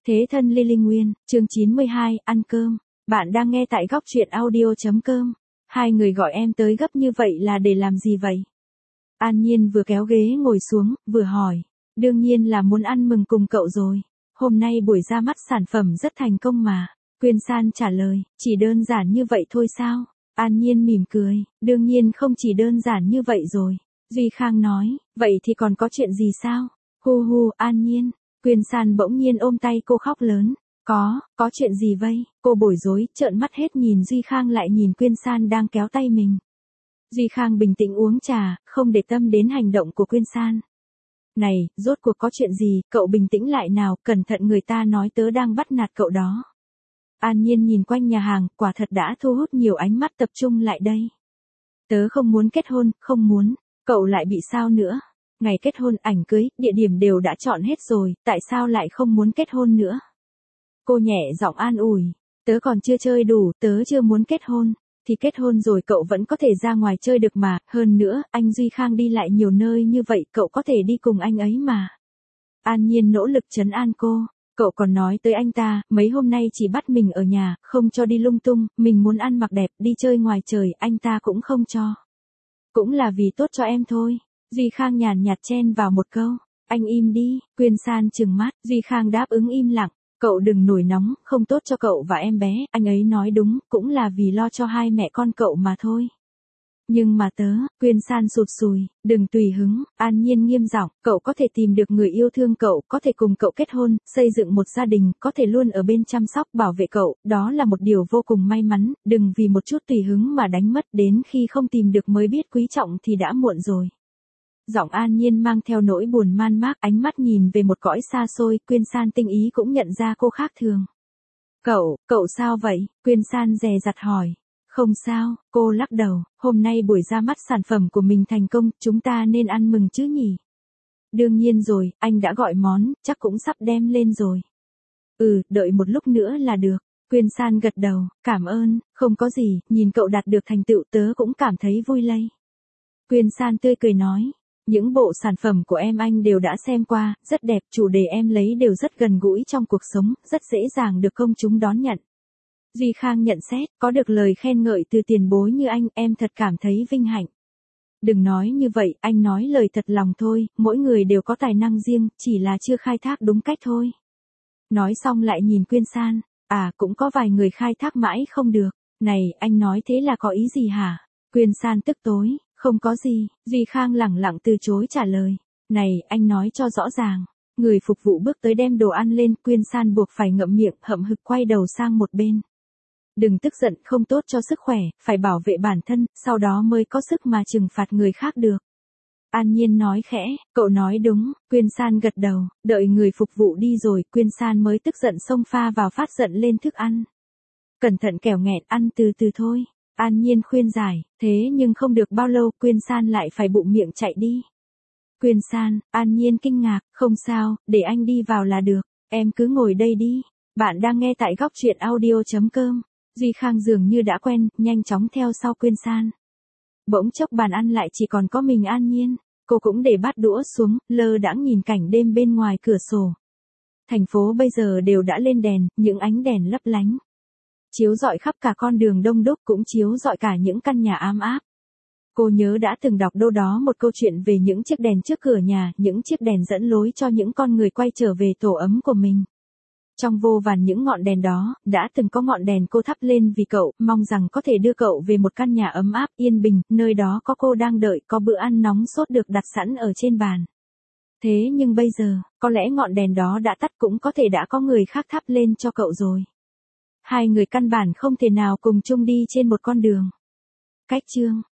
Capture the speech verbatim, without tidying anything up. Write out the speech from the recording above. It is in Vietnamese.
Thế thân Lily Nguyên, chương chín mươi hai, ăn cơm. Bạn đang nghe tại góc truyện audio.com. Hai người gọi em tới gấp như vậy là để làm gì vậy? An Nhiên vừa kéo ghế ngồi xuống, vừa hỏi. Đương nhiên là muốn ăn mừng cùng cậu rồi. Hôm nay buổi ra mắt sản phẩm rất thành công mà. Quyên San trả lời, chỉ đơn giản như vậy thôi sao? An Nhiên mỉm cười, đương nhiên không chỉ đơn giản như vậy rồi. Duy Khang nói, vậy thì còn có chuyện gì sao? Hu hu, An Nhiên. Quyên San bỗng nhiên ôm tay cô khóc lớn. Có, có chuyện gì vậy? Cô bối rối, trợn mắt hết nhìn Duy Khang lại nhìn Quyên San đang kéo tay mình. Duy Khang bình tĩnh uống trà, không để tâm đến hành động của Quyên San. Này, rốt cuộc có chuyện gì, cậu bình tĩnh lại nào, cẩn thận người ta nói tớ đang bắt nạt cậu đó. An Nhiên nhìn quanh nhà hàng, quả thật đã thu hút nhiều ánh mắt tập trung lại đây. Tớ không muốn kết hôn, không muốn, cậu lại bị sao nữa? Ngày kết hôn, ảnh cưới, địa điểm đều đã chọn hết rồi, tại sao lại không muốn kết hôn nữa? Cô nhẹ giọng an ủi, tớ còn chưa chơi đủ, tớ chưa muốn kết hôn, thì kết hôn rồi cậu vẫn có thể ra ngoài chơi được mà, hơn nữa, anh Duy Khang đi lại nhiều nơi như vậy, cậu có thể đi cùng anh ấy mà. An Nhiên nỗ lực trấn an cô, cậu còn nói tới anh ta, mấy hôm nay chỉ bắt mình ở nhà, không cho đi lung tung, mình muốn ăn mặc đẹp, đi chơi ngoài trời, anh ta cũng không cho. Cũng là vì tốt cho em thôi. Duy Khang nhàn nhạt chen vào một câu, anh im đi, Quyên San trừng mắt, Duy Khang đáp ứng im lặng, cậu đừng nổi nóng, không tốt cho cậu và em bé, anh ấy nói đúng, cũng là vì lo cho hai mẹ con cậu mà thôi. Nhưng mà tớ, Quyên San sụt sùi, đừng tùy hứng, An Nhiên nghiêm giọng, cậu có thể tìm được người yêu thương cậu, có thể cùng cậu kết hôn, xây dựng một gia đình, có thể luôn ở bên chăm sóc bảo vệ cậu, đó là một điều vô cùng may mắn, đừng vì một chút tùy hứng mà đánh mất, đến khi không tìm được mới biết quý trọng thì đã muộn rồi. Giọng An Nhiên mang theo nỗi buồn man mác, ánh mắt nhìn về một cõi xa xôi, Quyên San tinh ý cũng nhận ra cô khác thường. Cậu, cậu sao vậy? Quyên San dè dặt hỏi. Không sao, cô lắc đầu, hôm nay buổi ra mắt sản phẩm của mình thành công, chúng ta nên ăn mừng chứ nhỉ? Đương nhiên rồi, anh đã gọi món, chắc cũng sắp đem lên rồi. Ừ, đợi một lúc nữa là được. Quyên San gật đầu, cảm ơn, không có gì, nhìn cậu đạt được thành tựu tớ cũng cảm thấy vui lây. Quyên San tươi cười nói. Những bộ sản phẩm của em anh đều đã xem qua, rất đẹp, chủ đề em lấy đều rất gần gũi trong cuộc sống, rất dễ dàng được công chúng đón nhận. Duy Khang nhận xét, có được lời khen ngợi từ tiền bối như anh, em thật cảm thấy vinh hạnh. Đừng nói như vậy, anh nói lời thật lòng thôi, mỗi người đều có tài năng riêng, chỉ là chưa khai thác đúng cách thôi. Nói xong lại nhìn Quyên San, à cũng có vài người khai thác mãi không được, này, anh nói thế là có ý gì hả? Quyên San tức tối. Không có gì, Duy Khang lẳng lặng từ chối trả lời. Này, anh nói cho rõ ràng. Người phục vụ bước tới đem đồ ăn lên, Quyên San buộc phải ngậm miệng, hậm hực quay đầu sang một bên. Đừng tức giận, không tốt cho sức khỏe, phải bảo vệ bản thân, sau đó mới có sức mà trừng phạt người khác được. An Nhiên nói khẽ, cậu nói đúng, Quyên San gật đầu, đợi người phục vụ đi rồi, Quyên San mới tức giận xông pha vào phát giận lên thức ăn. Cẩn thận kẻo nghẹn, ăn từ từ thôi. An Nhiên khuyên giải, thế nhưng không được bao lâu, Quyên San lại phải bụng miệng chạy đi. Quyên San, An Nhiên kinh ngạc, không sao, để anh đi vào là được, em cứ ngồi đây đi. Bạn đang nghe tại góc truyện audio.com. Duy Khang dường như đã quen, nhanh chóng theo sau Quyên San. Bỗng chốc bàn ăn lại chỉ còn có mình An Nhiên, cô cũng để bát đũa xuống, lơ đãng nhìn cảnh đêm bên ngoài cửa sổ. Thành phố bây giờ đều đã lên đèn, những ánh đèn lấp lánh. Chiếu rọi khắp cả con đường đông đúc, cũng chiếu rọi cả những căn nhà ám áp. Cô nhớ đã từng đọc đâu đó một câu chuyện về những chiếc đèn trước cửa nhà, những chiếc đèn dẫn lối cho những con người quay trở về tổ ấm của mình. Trong vô vàn những ngọn đèn đó, đã từng có ngọn đèn cô thắp lên vì cậu, mong rằng có thể đưa cậu về một căn nhà ấm áp, yên bình, nơi đó có cô đang đợi, có bữa ăn nóng sốt được đặt sẵn ở trên bàn. Thế nhưng bây giờ, có lẽ ngọn đèn đó đã tắt, cũng có thể đã có người khác thắp lên cho cậu rồi. Hai người căn bản không thể nào cùng chung đi trên một con đường. Cách chương